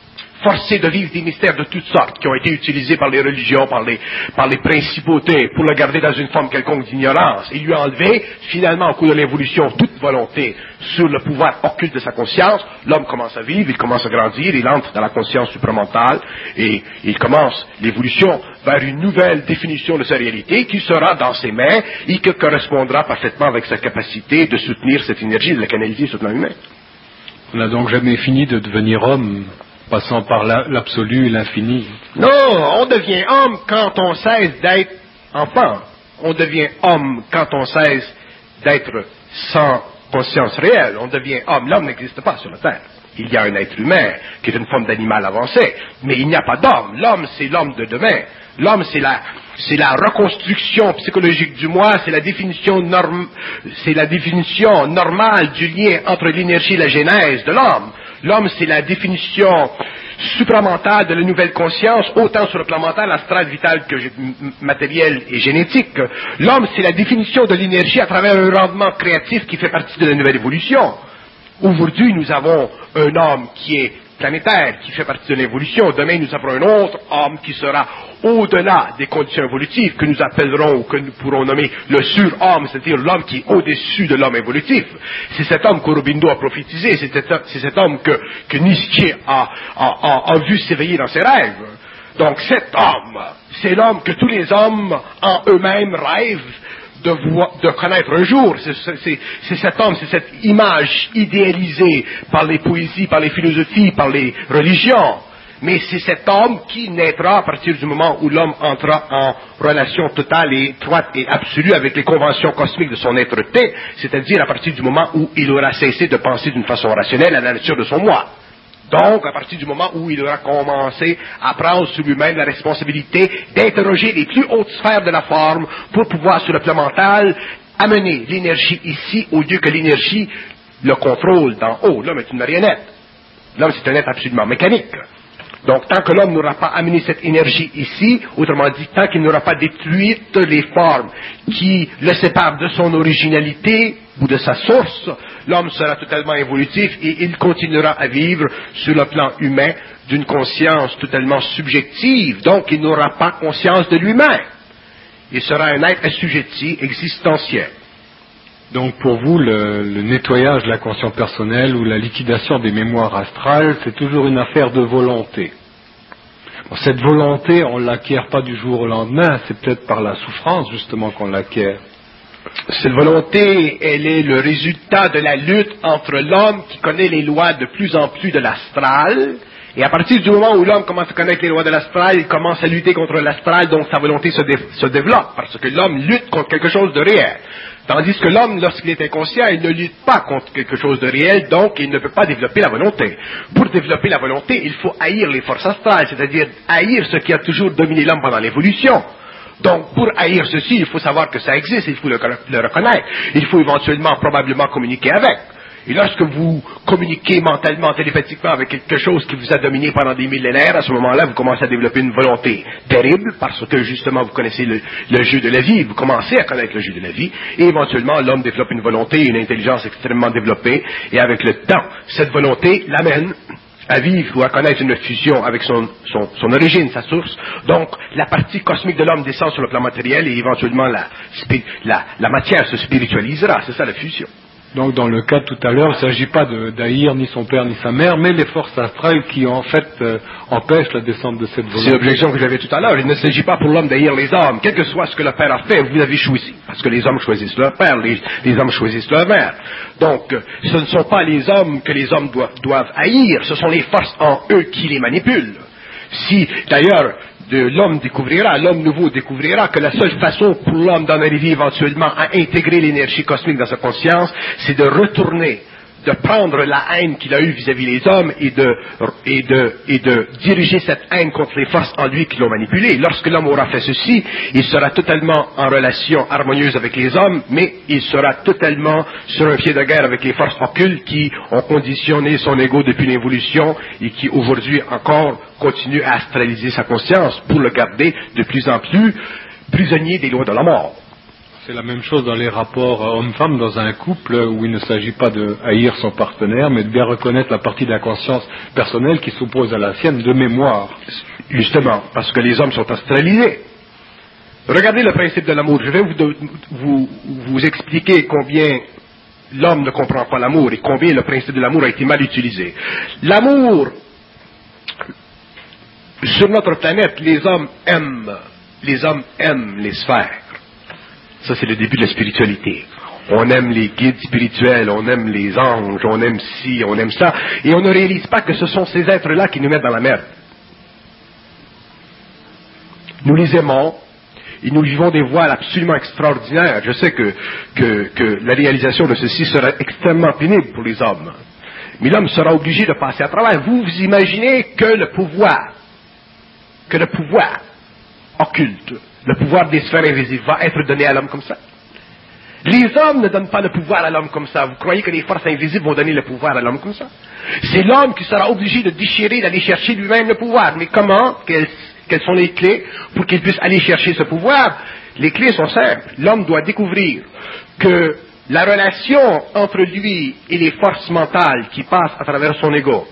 forcé de vivre des mystères de toutes sortes qui ont été utilisés par les religions, par les, par les principautés pour le garder dans une forme quelconque d'ignorance et lui enlever finalement au cours de l'évolution toute volonté sur le pouvoir occulte de sa conscience, l'homme commence à vivre, il commence à grandir, il entre dans la conscience supramentale et il commence l'évolution vers une nouvelle définition de sa réalité qui sera dans ses mains et qui correspondra parfaitement avec sa capacité de soutenir cette énergie, de la canaliser sur le plan humain. On n'a donc jamais fini de devenir homme, passant par la, l'absolu et l'infini. Non, on devient homme quand on cesse d'être enfant. On devient homme quand on cesse d'être sans conscience réelle. On devient homme. L'homme n'existe pas sur la Terre. Il y a un être humain qui est une forme d'animal avancé, mais il n'y a pas d'homme. L'homme, c'est l'homme de demain. L'homme, c'est la, c'est la reconstruction psychologique du moi, c'est la définition norm, c'est la définition normale du lien entre l'énergie et la genèse de l'homme. L'homme, c'est la définition supramentale de la nouvelle conscience, autant sur le plan mental, astral, vital que matériel et génétique. L'homme, c'est la définition de l'énergie à travers un rendement créatif qui fait partie de la nouvelle évolution. Aujourd'hui, nous avons un homme qui est planétaire, qui fait partie de l'évolution. Demain, nous avons un autre homme qui sera au-delà des conditions évolutives, que nous appellerons ou que nous pourrons nommer le surhomme, c'est-à-dire l'homme qui est au-dessus de l'homme évolutif. C'est cet homme qu'Aurobindo a prophétisé, c'est cet, c'est cet homme que, que Nietzsche a, a, a, a vu s'éveiller dans ses rêves. Donc cet homme, c'est l'homme que tous les hommes en eux-mêmes rêvent de, voir, de connaître un jour. C'est, c'est, c'est cet homme, c'est cette image idéalisée par les poésies, par les philosophies, par les religions. Mais c'est cet homme qui naîtra à partir du moment où l'homme entrera en relation totale et étroite et absolue avec les conventions cosmiques de son être-té, c'est-à-dire à partir du moment où il aura cessé de penser d'une façon rationnelle à la nature de son moi. Donc, à partir du moment où il aura commencé à prendre sur lui-même la responsabilité d'interroger les plus hautes sphères de la forme pour pouvoir, sur le plan mental, amener l'énergie ici au lieu que l'énergie le contrôle d'en haut. L'homme est une marionnette. L'homme, c'est un être absolument mécanique. Donc, tant que l'homme n'aura pas amené cette énergie ici, autrement dit, tant qu'il n'aura pas détruit les formes qui le séparent de son originalité ou de sa source, l'homme sera totalement évolutif et il continuera à vivre sur le plan humain d'une conscience totalement subjective. Donc, il n'aura pas conscience de lui-même. Il sera un être assujetti, existentiel. Donc pour vous, le, le nettoyage de la conscience personnelle ou la liquidation des mémoires astrales, c'est toujours une affaire de volonté. Bon, cette volonté, on ne l'acquiert pas du jour au lendemain, c'est peut-être par la souffrance justement qu'on l'acquiert. Cette volonté, elle est le résultat de la lutte entre l'homme qui connaît les lois de plus en plus de l'astral, et à partir du moment où l'homme commence à connaître les lois de l'astral, il commence à lutter contre l'astral, donc sa volonté se, dé- se développe, parce que l'homme lutte contre quelque chose de réel. Tandis que l'homme, lorsqu'il est inconscient, il ne lutte pas contre quelque chose de réel, donc il ne peut pas développer la volonté. Pour développer la volonté, il faut haïr les forces astrales, c'est-à-dire haïr ce qui a toujours dominé l'homme pendant l'évolution. Donc, pour haïr ceci, il faut savoir que ça existe, il faut le, le reconnaître. Il faut éventuellement, probablement, communiquer avec. Et lorsque vous communiquez mentalement, télépathiquement avec quelque chose qui vous a dominé pendant des millénaires, à ce moment-là, vous commencez à développer une volonté terrible, parce que justement, vous connaissez le, le jeu de la vie, vous commencez à connaître le jeu de la vie, et éventuellement, l'homme développe une volonté, une intelligence extrêmement développée, et avec le temps, cette volonté l'amène à vivre ou à connaître une fusion avec son, son, son origine, sa source. Donc, la partie cosmique de l'homme descend sur le plan matériel et éventuellement la, la, la matière se spiritualisera. C'est ça la fusion. Donc, dans le cas de tout à l'heure, il ne s'agit pas de, d'haïr ni son père ni sa mère, mais les forces astrales qui, en fait, euh, empêchent la descente de cette volonté. C'est l'objection que j'avais tout à l'heure. Il ne s'agit pas pour l'homme d'haïr les hommes. Quel que soit ce que le père a fait, vous avez choisi. Parce que les hommes choisissent leur père, les, les hommes choisissent leur mère. Donc, ce ne sont pas les hommes que les hommes doivent, doivent haïr, ce sont les forces en eux qui les manipulent. Si, d'ailleurs, de l'homme découvrira, l'homme nouveau découvrira que la seule façon pour l'homme d'en arriver éventuellement à intégrer l'énergie cosmique dans sa conscience, c'est de retourner, de prendre la haine qu'il a eue vis-à-vis des hommes et de, et de, et de diriger cette haine contre les forces en lui qui l'ont manipulé. Lorsque l'homme aura fait ceci, il sera totalement en relation harmonieuse avec les hommes, mais il sera totalement sur un pied de guerre avec les forces occultes qui ont conditionné son ego depuis l'évolution et qui aujourd'hui encore continuent à astraliser sa conscience pour le garder de plus en plus prisonnier des lois de la mort. C'est la même chose dans les rapports homme-femme dans un couple où il ne s'agit pas de haïr son partenaire, mais de bien reconnaître la partie de la conscience personnelle qui s'oppose à la sienne de mémoire. Justement, parce que les hommes sont astralisés. Regardez le principe de l'amour. Je vais vous, vous, vous expliquer combien l'homme ne comprend pas l'amour et combien le principe de l'amour a été mal utilisé. L'amour, sur notre planète, les hommes aiment, les hommes aiment les sphères. Ça, c'est le début de la spiritualité. On aime les guides spirituels, on aime les anges, on aime ci, on aime ça, et on ne réalise pas que ce sont ces êtres-là qui nous mettent dans la merde. Nous les aimons, et nous vivons des voiles absolument extraordinaires. Je sais que, que, que la réalisation de ceci sera extrêmement pénible pour les hommes. Mais l'homme sera obligé de passer à travers. Vous vous imaginez que le pouvoir, que le pouvoir occulte, le pouvoir des sphères invisibles va être donné à l'homme comme ça. Les hommes ne donnent pas le pouvoir à l'homme comme ça. Vous croyez que les forces invisibles vont donner le pouvoir à l'homme comme ça? C'est l'homme qui sera obligé de déchirer, d'aller chercher lui-même le pouvoir. Mais comment? Quelles, quelles sont les clés pour qu'il puisse aller chercher ce pouvoir? Les clés sont simples. L'homme doit découvrir que la relation entre lui et les forces mentales qui passent à travers son ego,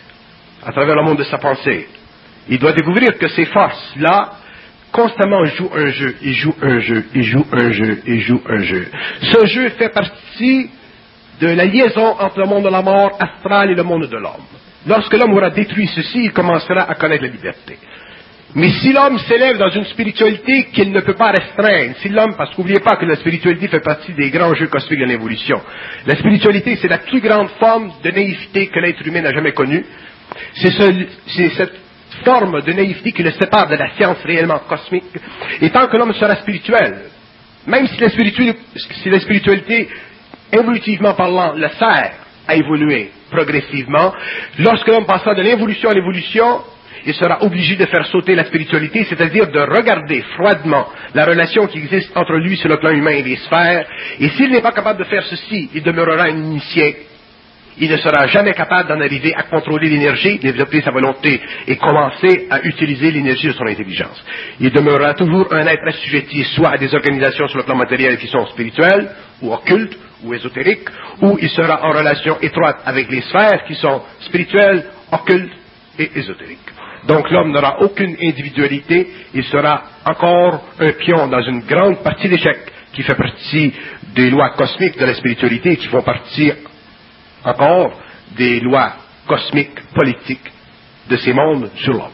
à travers le monde de sa pensée, il doit découvrir que ces forces-là constamment joue un jeu, il joue un jeu, il joue un jeu, il joue un jeu. Ce jeu fait partie de la liaison entre le monde de la mort astral et le monde de l'homme. Lorsque l'homme aura détruit ceci, il commencera à connaître la liberté. Mais si l'homme s'élève dans une spiritualité qu'il ne peut pas restreindre, si l'homme, parce qu'oubliez pas que la spiritualité fait partie des grands jeux cosmiques de l'évolution, la spiritualité c'est la plus grande forme de naïveté que l'être humain n'a jamais connue. C'est, ce, c'est cette forme de naïveté qui le sépare de la science réellement cosmique. Et tant que l'homme sera spirituel, même si la spiritualité, si la spiritualité évolutivement parlant, le sert à évoluer progressivement, lorsque l'homme passera de l'évolution à l'évolution, il sera obligé de faire sauter la spiritualité, c'est-à-dire de regarder froidement la relation qui existe entre lui sur le plan humain et les sphères, et s'il n'est pas capable de faire ceci, il demeurera un initié. Il ne sera jamais capable d'en arriver à contrôler l'énergie, développer sa volonté et commencer à utiliser l'énergie de son intelligence. Il demeurera toujours un être assujetti soit à des organisations sur le plan matériel qui sont spirituelles, ou occultes, ou ésotériques, ou il sera en relation étroite avec les sphères qui sont spirituelles, occultes et ésotériques. Donc l'homme n'aura aucune individualité, il sera encore un pion dans une grande partie d'échec qui fait partie des lois cosmiques de la spiritualité et qui font partie encore des lois cosmiques, politiques de ces mondes sur l'homme.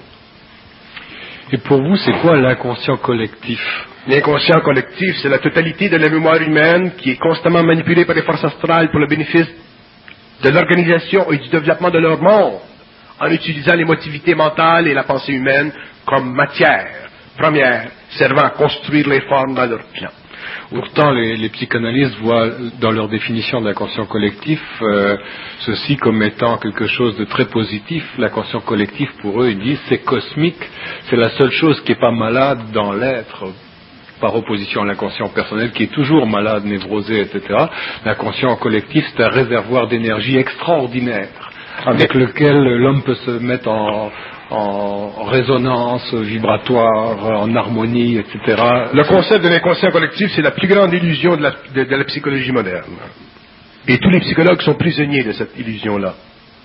Et pour vous, c'est quoi l'inconscient collectif? L'inconscient collectif, c'est la totalité de la mémoire humaine qui est constamment manipulée par les forces astrales pour le bénéfice de l'organisation et du développement de leur monde, en utilisant l'émotivité mentale et la pensée humaine comme matière première servant à construire les formes dans leur plan. Pourtant, les, les psychanalystes voient dans leur définition de l'inconscient collectif euh, ceci comme étant quelque chose de très positif. L'inconscient collectif, pour eux, ils disent c'est cosmique, c'est la seule chose qui n'est pas malade dans l'être, par opposition à l'inconscient personnel qui est toujours malade, névrosé, et cetera. L'inconscient collectif, c'est un réservoir d'énergie extraordinaire avec lequel l'homme peut se mettre en... en résonance vibratoire, en harmonie, et cetera. Le concept de l'inconscient collectif, c'est la plus grande illusion de la, de, de la psychologie moderne. Et tous les psychologues sont prisonniers de cette illusion-là.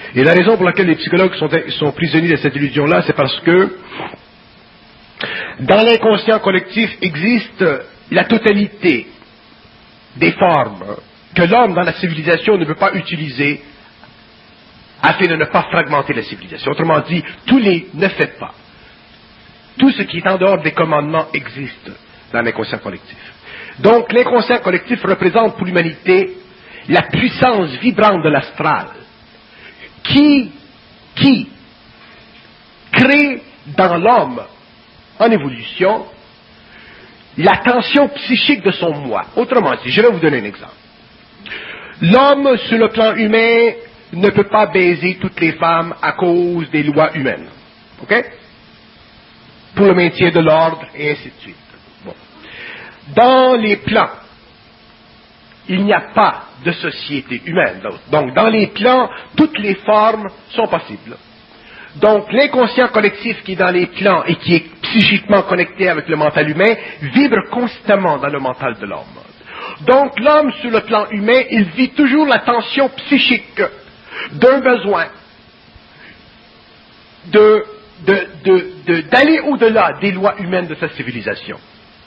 Et la raison pour laquelle les psychologues sont, sont prisonniers de cette illusion-là, c'est parce que dans l'inconscient collectif existe la totalité des formes que l'homme dans la civilisation ne peut pas utiliser afin de ne pas fragmenter la civilisation. Autrement dit, tous les ne faites pas. Tout ce qui est en dehors des commandements existe dans l'inconscient collectif. Donc, l'inconscient collectif représente pour l'humanité la puissance vibrante de l'astral qui, qui crée dans l'homme en évolution la tension psychique de son moi. Autrement dit, je vais vous donner un exemple. L'homme, sur le plan humain, ne peut pas baiser toutes les femmes à cause des lois humaines. OK? Pour le maintien de l'ordre, et ainsi de suite. Bon. Dans les plans, il n'y a pas de société humaine. Donc, dans les plans, toutes les formes sont possibles. Donc, l'inconscient collectif qui est dans les plans et qui est psychiquement connecté avec le mental humain vibre constamment dans le mental de l'homme. Donc, l'homme, sur le plan humain, il vit toujours la tension psychique d'un besoin de, de, de, de, d'aller au-delà des lois humaines de sa civilisation.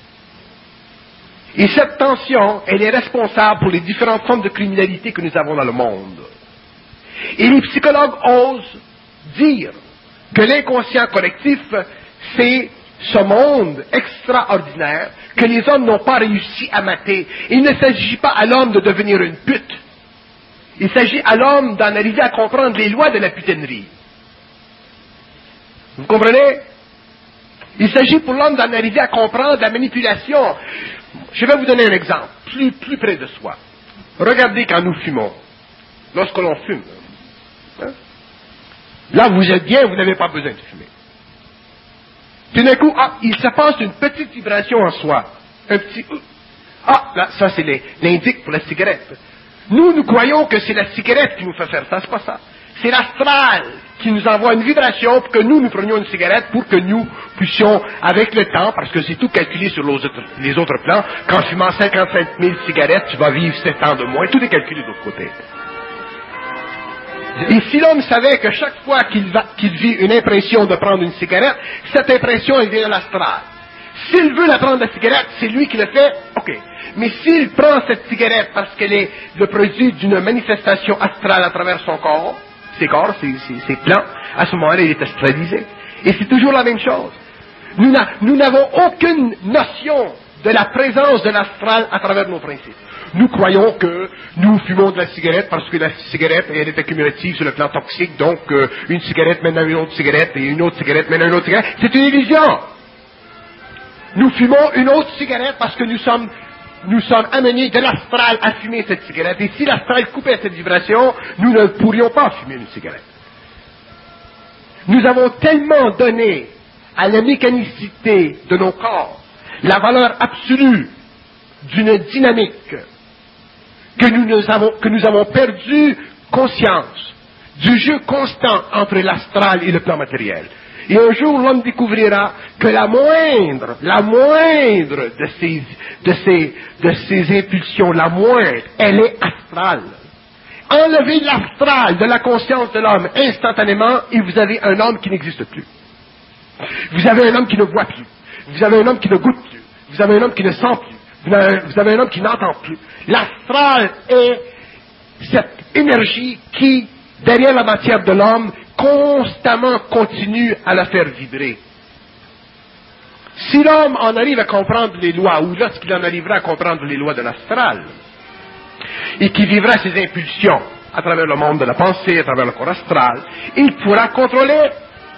Et cette tension, elle est responsable pour les différentes formes de criminalité que nous avons dans le monde. Et les psychologues osent dire que l'inconscient collectif, c'est ce monde extraordinaire que les hommes n'ont pas réussi à mater. Il ne s'agit pas à l'homme de devenir une pute. Il s'agit à l'homme d'en arriver à comprendre les lois de la putainerie. Vous comprenez? Il s'agit pour l'homme d'en arriver à comprendre la manipulation. Je vais vous donner un exemple, plus, plus près de soi. Regardez quand nous fumons, lorsque l'on fume. Hein? Là, vous êtes bien, vous n'avez pas besoin de fumer. Puis d'un coup, ah, il se passe une petite vibration en soi. Un petit... Ah, là, ça c'est l'indice pour la cigarette. Nous, nous croyons que c'est la cigarette qui nous fait faire ça, c'est pas ça. C'est l'astral qui nous envoie une vibration pour que nous, nous prenions une cigarette, pour que nous puissions, avec le temps, parce que c'est tout calculé sur les autres, les autres plans, qu'en fumant cinquante-cinq mille cigarettes, tu vas vivre sept ans de moins, tout est calculé de l'autre côté. Et si l'homme savait que chaque fois qu'il, va, qu'il vit une impression de prendre une cigarette, cette impression, elle vient de l'astral. S'il veut la prendre, la cigarette, c'est lui qui le fait, ok. Mais s'il prend cette cigarette parce qu'elle est le produit d'une manifestation astrale à travers son corps, ses corps, ses, ses, ses plans, à ce moment-là, il est astralisé. Et c'est toujours la même chose. Nous, n'a, nous n'avons aucune notion de la présence de l'astral à travers nos principes. Nous croyons que nous fumons de la cigarette parce que la cigarette, elle est accumulative sur le plan toxique, donc euh, une cigarette mène à une autre cigarette et une autre cigarette mène à une autre cigarette. C'est une illusion. Nous fumons une autre cigarette parce que nous sommes, nous sommes amenés de l'astral à fumer cette cigarette. Et si l'astral coupait cette vibration, nous ne pourrions pas fumer une cigarette. Nous avons tellement donné à la mécanicité de nos corps la valeur absolue d'une dynamique que nous, nous avons, que nous avons perdu conscience du jeu constant entre l'astral et le plan matériel. Et un jour, l'homme découvrira que la moindre, la moindre de ces, de ces, de ces impulsions, la moindre, elle est astrale. Enlevez l'astral de la conscience de l'homme instantanément et vous avez un homme qui n'existe plus. Vous avez un homme qui ne voit plus. Vous avez un homme qui ne goûte plus. Vous avez un homme qui ne sent plus. Vous avez, vous avez un homme qui n'entend plus. L'astral est cette énergie qui, derrière la matière de l'homme, constamment continue à la faire vibrer. Si l'homme en arrive à comprendre les lois, ou lorsqu'il en arrivera à comprendre les lois de l'astral, et qu'il vivra ses impulsions à travers le monde de la pensée, à travers le corps astral, il pourra contrôler,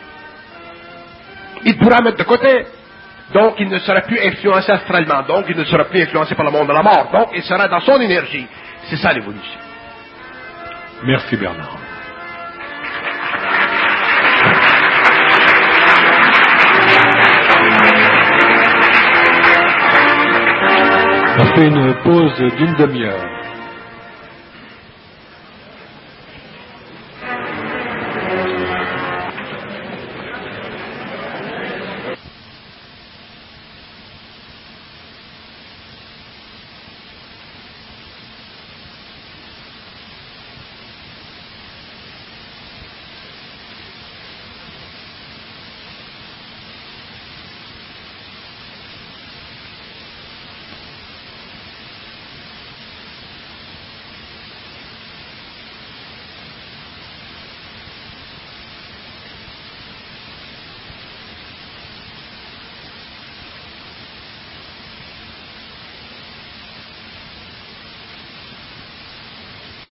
il pourra mettre de côté. Donc, il ne sera plus influencé astralement. Donc, il ne sera plus influencé par le monde de la mort. Donc, il sera dans son énergie. C'est ça l'évolution. Merci Bernard. On fait une pause d'une demi-heure.